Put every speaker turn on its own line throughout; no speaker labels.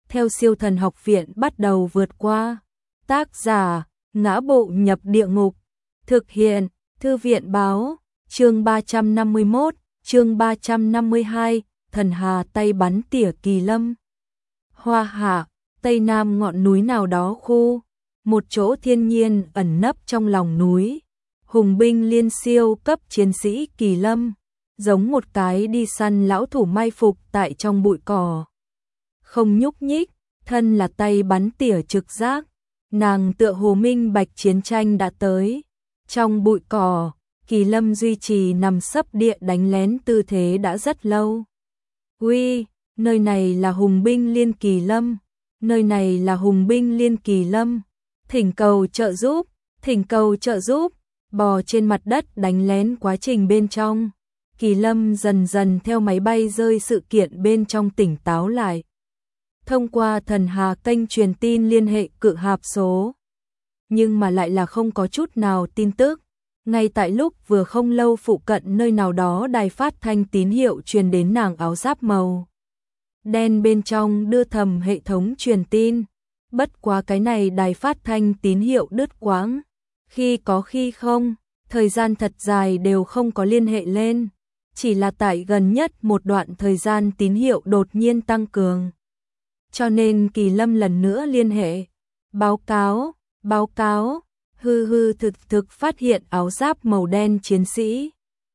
theo siêu thần học viện bắt đầu vượt qua. Tác giả, Ngã Bộ Nhập Địa Ngục. Thực hiện, Thư viện báo, chương 351, chương 352, thần hà tay bắn tỉa Kỳ Lâm. Hoa Hạ, tây nam ngọn núi nào đó khu, một chỗ thiên nhiên ẩn nấp trong lòng núi. Hùng binh liên siêu cấp chiến sĩ Kỳ Lâm, giống một cái đi săn lão thủ mai phục tại trong bụi cỏ. Không nhúc nhích, thân là tay bắn tỉa trực giác, nàng tựa hồ minh bạch chiến tranh đã tới. Trong bụi cỏ, Kỳ Lâm duy trì nằm sấp địa đánh lén tư thế đã rất lâu. Uy, nơi này là Hùng binh liên Kỳ Lâm, nơi này là Hùng binh liên Kỳ Lâm, thỉnh cầu trợ giúp, thỉnh cầu trợ giúp. Bò trên mặt đất đánh lén quá trình bên trong, Kỳ Lâm dần dần theo máy bay rơi sự kiện bên trong tỉnh táo lại. Thông qua thần hà kênh truyền tin liên hệ cự hạp số, nhưng mà lại là không có chút nào tin tức. Ngay tại lúc vừa không lâu phụ cận nơi nào đó đài phát thanh tín hiệu truyền đến nàng áo giáp màu đen bên trong đưa thầm hệ thống truyền tin. Bất quá cái này đài phát thanh tín hiệu đứt quãng, khi có khi không, thời gian thật dài đều không có liên hệ lên, chỉ là tại gần nhất một đoạn thời gian tín hiệu đột nhiên tăng cường. Cho nên Kỳ Lâm lần nữa liên hệ, báo cáo, thực phát hiện áo giáp màu đen chiến sĩ.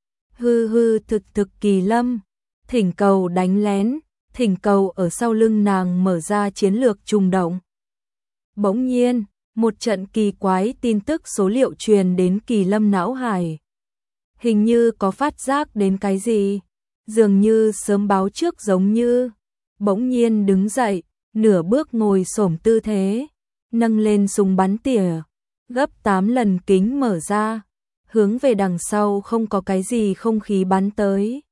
Thực Kỳ Lâm, thỉnh cầu đánh lén, thỉnh cầu ở sau lưng nàng mở ra chiến lược trùng động. Bỗng nhiên, một trận kỳ quái tin tức số liệu truyền đến Kỳ Lâm não hải. Hình như có phát giác đến cái gì, dường như sớm báo trước giống như. Bỗng nhiên đứng dậy, nửa bước ngồi xổm tư thế, nâng lên súng bắn tỉa, gấp 8 lần kính mở ra, hướng về đằng sau không có cái gì không khí bắn tới.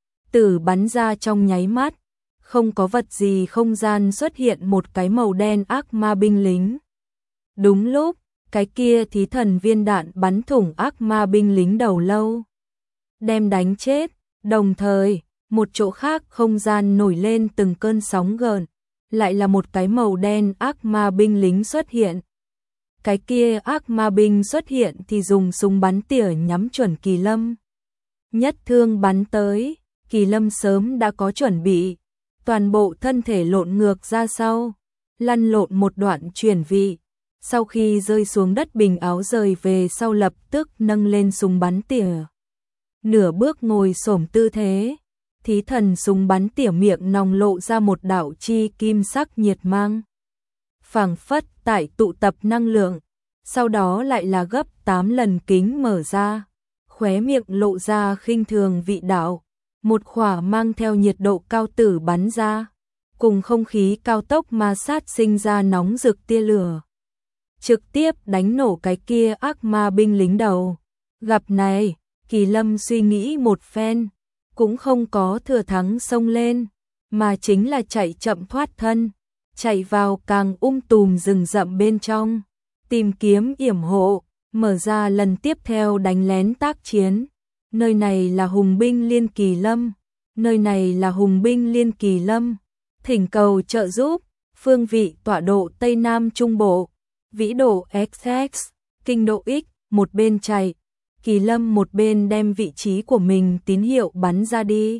Tử bắn ra trong nháy mắt, không có vật gì không gian xuất hiện một cái màu đen ác ma binh lính. Đúng lúc, cái kia thí thần viên đạn bắn thủng ác ma binh lính đầu lâu, đem đánh chết, đồng thời, một chỗ khác không gian nổi lên từng cơn sóng gợn, lại là một cái màu đen ác ma binh lính xuất hiện. Cái kia ác ma binh xuất hiện thì dùng súng bắn tỉa nhắm chuẩn Kỳ Lâm. Nhất thương bắn tới, Kỳ Lâm sớm đã có chuẩn bị, toàn bộ thân thể lộn ngược ra sau, lăn lộn một đoạn chuyển vị. Sau khi rơi xuống đất bình áo rời về sau lập tức nâng lên súng bắn tỉa. Nửa bước ngồi xổm tư thế, thí thần súng bắn tỉa miệng nòng lộ ra một đạo chi kim sắc nhiệt mang. Phảng phất tại tụ tập năng lượng, sau đó lại là gấp 8 lần kính mở ra, khóe miệng lộ ra khinh thường vị đạo, một khỏa mang theo nhiệt độ cao tử bắn ra, cùng không khí cao tốc ma sát sinh ra nóng rực tia lửa. Trực tiếp đánh nổ cái kia ác ma binh lính đầu. Gặp này, Kỳ Lâm suy nghĩ một phen, cũng không có thừa thắng xông lên, mà chính là chạy chậm thoát thân, chạy vào càng tùm rừng rậm bên trong, tìm kiếm yểm hộ, mở ra lần tiếp theo đánh lén tác chiến. Nơi này là Hùng binh liên Kỳ Lâm, nơi này là Hùng binh liên Kỳ Lâm, thỉnh cầu trợ giúp, phương vị tọa độ Tây Nam Trung Bộ. Vĩ độ XX, kinh độ X, một bên chạy, Kỳ Lâm một bên đem vị trí của mình tín hiệu bắn ra đi.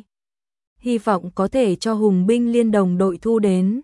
Hy vọng có thể cho Hùng binh liên đồng đội thu đến.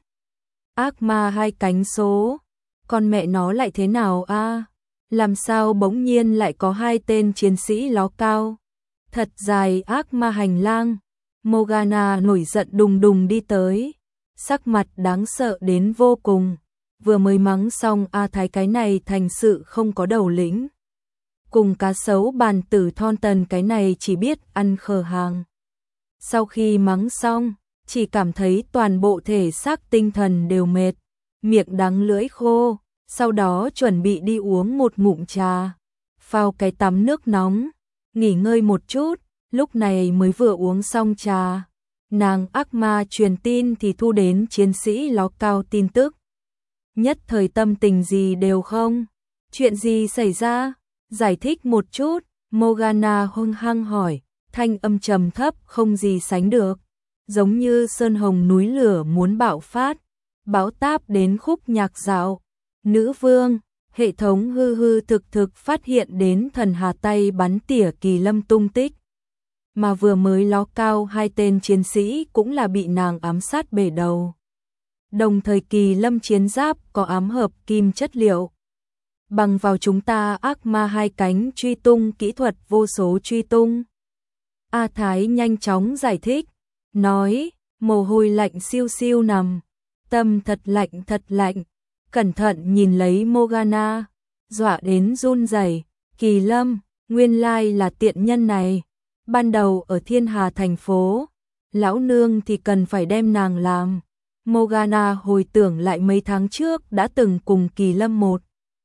Ác ma hai cánh số, con mẹ nó lại thế nào a? Làm sao bỗng nhiên lại có hai tên chiến sĩ ló cao? Thật dài ác ma hành lang, Morgana nổi giận đùng đùng đi tới, sắc mặt đáng sợ đến vô cùng. Vừa mới mắng xong A Thái cái này thành sự không có đầu lĩnh. Cùng cá sấu bàn tử thon tần cái này chỉ biết ăn khờ hàng. Sau khi mắng xong, chỉ cảm thấy toàn bộ thể xác tinh thần đều mệt, miệng đắng lưỡi khô, sau đó chuẩn bị đi uống một ngụm trà, phao cái tắm nước nóng, nghỉ ngơi một chút, lúc này mới vừa uống xong trà. Nàng ác ma truyền tin thì thu đến chiến sĩ ló cao tin tức. Nhất thời tâm tình gì đều không, chuyện gì xảy ra, giải thích một chút, Morgana hung hăng hỏi, thanh âm trầm thấp không gì sánh được, giống như sơn hồng núi lửa muốn bạo phát. báo táp đến khúc nhạc dạo. Nữ vương, hệ thống hư hư thực thực phát hiện đến thần hà tay bắn tỉa Kỳ Lâm tung tích. Mà vừa mới ló cao 2 tên chiến sĩ cũng là bị nàng ám sát bể đầu. Đồng thời Kỳ Lâm chiến giáp có ám hợp kim chất liệu. Bằng vào chúng ta ác ma 2 cánh truy tung kỹ thuật vô số truy tung. A Thái nhanh chóng giải thích, nói, mồ hôi lạnh siêu siêu nằm, tâm thật lạnh, cẩn thận nhìn lấy Morgana, dọa đến run rẩy. Kỳ Lâm, nguyên lai là tiện nhân này, ban đầu ở Thiên Hà thành phố, lão nương thì cần phải đem nàng làm. Morgana hồi tưởng lại mấy tháng trước đã từng cùng Kỳ Lâm một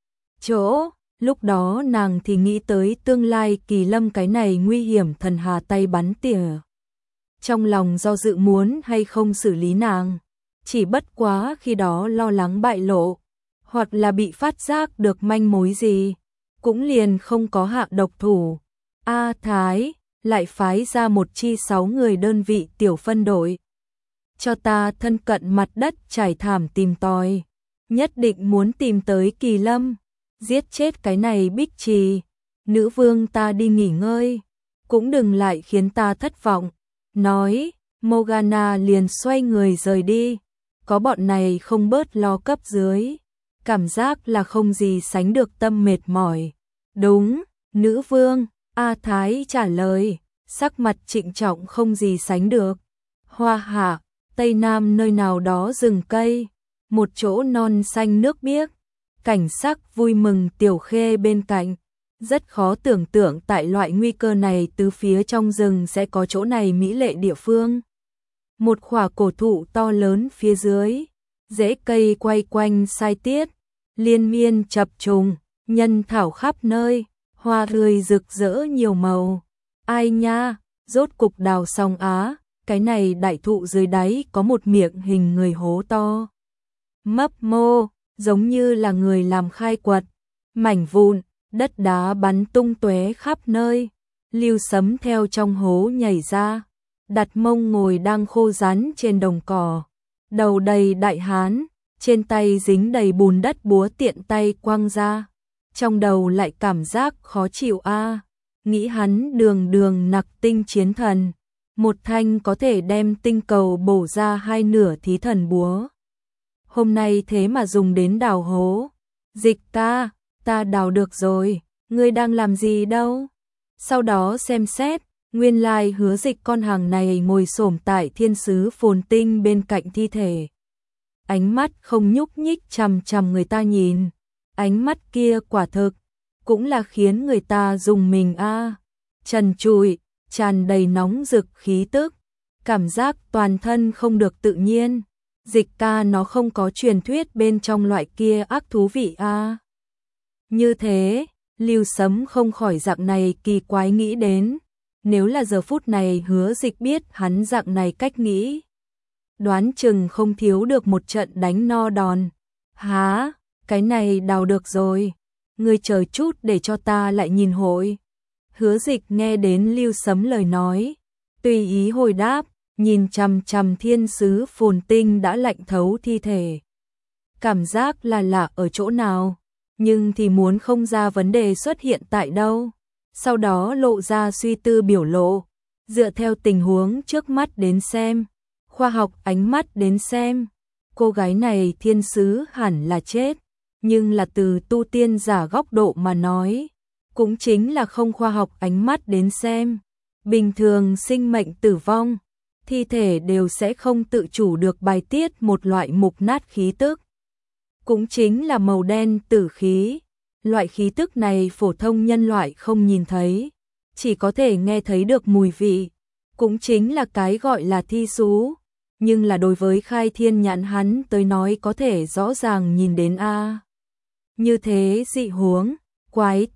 chỗ, lúc đó nàng thì nghĩ tới tương lai Kỳ Lâm cái này nguy hiểm thần hà tay bắn tỉa. Trong lòng do dự muốn hay không xử lý nàng, chỉ bất quá khi đó lo lắng bại lộ, hoặc là bị phát giác được manh mối gì, cũng liền không có hạ độc thủ. A Thái lại phái ra một chi 6 người đơn vị tiểu phân đội. Cho ta thân cận mặt đất trải thảm tìm tòi, nhất định muốn tìm tới Kỳ Lâm, giết chết cái này Bích Trì. Nữ vương ta đi nghỉ ngơi, cũng đừng lại khiến ta thất vọng. Nói, Morgana liền xoay người rời đi, có bọn này không bớt lo cấp dưới, cảm giác là không gì sánh được tâm mệt mỏi. Đúng, nữ vương, A Thái trả lời, sắc mặt trịnh trọng không gì sánh được. Hoa Hạ, Tây Nam nơi nào đó rừng cây, một chỗ non xanh nước biếc, cảnh sắc vui mừng tiểu khê bên cạnh. Rất khó tưởng tượng tại loại nguy cơ này tứ phía trong rừng sẽ có chỗ này mỹ lệ địa phương. Một khỏa cổ thụ to lớn phía dưới, rễ cây quay quanh sai tiết, liên miên chập trùng, nhân thảo khắp nơi, hoa tươi rực rỡ nhiều màu. Ai nha, rốt cục đào xong á, cái này đại thụ dưới đáy có một miệng hình người hố to. Mấp mô, giống như là người làm khai quật, mảnh vụn, đất đá bắn tung tóe khắp nơi. Lưu Sấm theo trong hố nhảy ra, đặt mông ngồi đang khô rắn trên đồng cỏ, đầu đầy đại hán, trên tay dính đầy bùn đất búa tiện tay quăng ra. Trong đầu lại cảm giác khó chịu a, nghĩ hắn đường nặc tinh chiến thần, một thanh có thể đem tinh cầu bổ ra 2 nửa thí thần búa. Hôm nay thế mà dùng đến đào hố. Dịch ca, ta đào được rồi, ngươi đang làm gì đâu? Sau đó xem xét, nguyên lai Hứa Dịch con hàng này ngồi xổm tại thiên sứ phồn tinh bên cạnh thi thể. Ánh mắt không nhúc nhích chằm chằm người ta nhìn, ánh mắt kia quả thực cũng là khiến người ta dùng mình a. Trần trụi, tràn đầy nóng rực khí tức, cảm giác toàn thân không được tự nhiên. Dịch ca nó không có truyền thuyết bên trong loại kia ác thú vị a. Như thế, Lưu Sấm không khỏi dạng này kỳ quái nghĩ đến, nếu là giờ phút này Hứa Dịch biết hắn dạng này cách nghĩ, đoán chừng không thiếu được một trận đánh no đòn. Há, cái này đào được rồi, ngươi chờ chút để cho ta lại nhìn hội. Hứa Dịch nghe đến Lưu Sấm lời nói, tùy ý hồi đáp, nhìn chằm chằm thiên sứ phồn tinh đã lạnh thấu thi thể. Cảm giác là lạ ở chỗ nào, nhưng thì muốn không ra vấn đề xuất hiện tại đâu. Sau đó lộ ra suy tư biểu lộ, dựa theo tình huống trước mắt đến xem, khoa học ánh mắt đến xem, cô gái này thiên sứ hẳn là chết, nhưng là từ tu tiên giả góc độ mà nói, cũng chính là không khoa học ánh mắt đến xem. Bình thường sinh mệnh tử vong, thi thể đều sẽ không tự chủ được bài tiết một loại mục nát khí tức, cũng chính là màu đen tử khí. Loại khí tức này phổ thông nhân loại không nhìn thấy, chỉ có thể nghe thấy được mùi vị, cũng chính là cái gọi là thi xú, nhưng là đối với Khai Thiên Nhãn hắn tới nói có thể rõ ràng nhìn đến a. Như thế dị huống, quái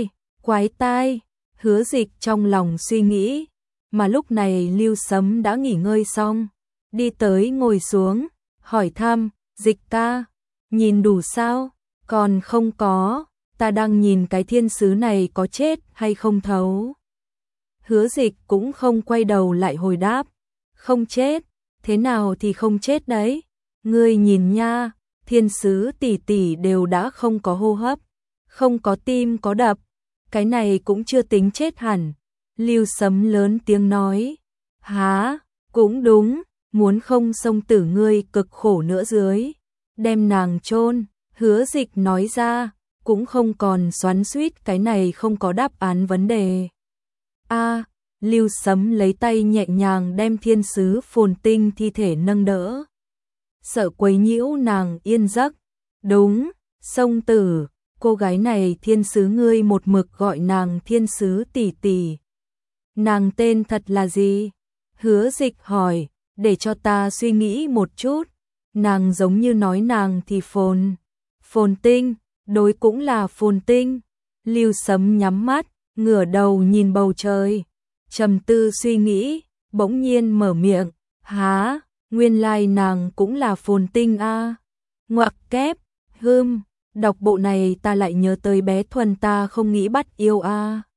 tai, Hứa Dịch trong lòng suy nghĩ, mà lúc này Lưu Sấm đã nghỉ ngơi xong, đi tới ngồi xuống, hỏi thăm, Dịch ca, nhìn đủ sao? Còn không có, ta đang nhìn cái thiên sứ này có chết hay không thấu. Hứa Dịch cũng không quay đầu lại hồi đáp, không chết, thế nào thì không chết đấy, Ngươi nhìn nha, thiên sứ tỷ tỷ đều đã không có hô hấp, không có tim có đập, cái này cũng chưa tính chết hẳn. Lưu Sấm lớn tiếng nói, há, cũng đúng, muốn không xông tử ngươi cực khổ nữa dưới, đem nàng chôn. Hứa Dịch nói ra, cũng không còn xoắn xuýt cái này không có đáp án vấn đề. A, Lưu Sấm lấy tay nhẹ nhàng đem thiên sứ Phồn Tinh thi thể nâng đỡ. Sợ quấy nhiễu nàng yên giấc. Đúng, Sông Tử, cô gái này thiên sứ ngươi một mực gọi nàng thiên sứ tỷ tỷ. Nàng tên thật là gì? Hứa Dịch hỏi, để cho ta suy nghĩ một chút. Nàng giống như nói nàng thì Phồn Tinh, đối cũng là Phồn Tinh. Lưu Sấm nhắm mắt, ngửa đầu nhìn bầu trời, trầm tư suy nghĩ, bỗng nhiên mở miệng, há, nguyên lai nàng cũng là Phồn Tinh a. Ngoặc kép, đọc bộ này ta lại nhớ tới bé Thuần ta không nghĩ bắt yêu a.